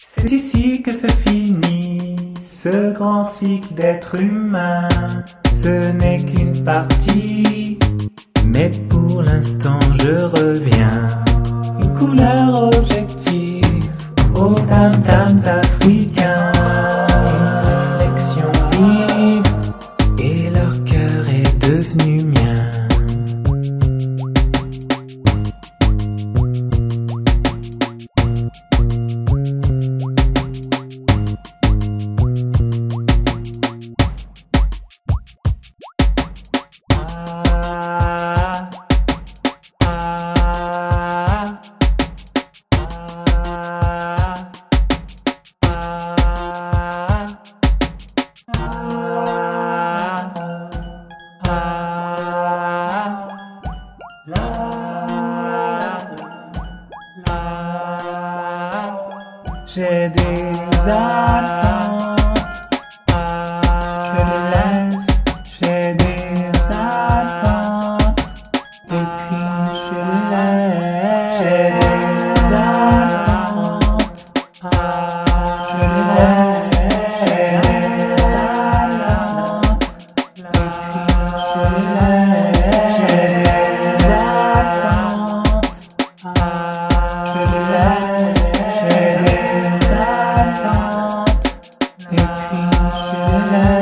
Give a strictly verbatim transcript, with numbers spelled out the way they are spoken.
C'est ici que se finit ce grand cycle d'être humain. Ce n'est qu'une partie, mais pour l'instant je reviens. Une couleur objective aux tam-tams africains. Une réflexion vive et leur cœur est devenu mien. J'ai des attentes, je les laisse, j'ai des attentes, et puis je les laisse. J'ai des attentes, je les laisse, j'ai des attentes, et puis je les laisse. J'ai des attentes, je les laisse. Et puis je laisse.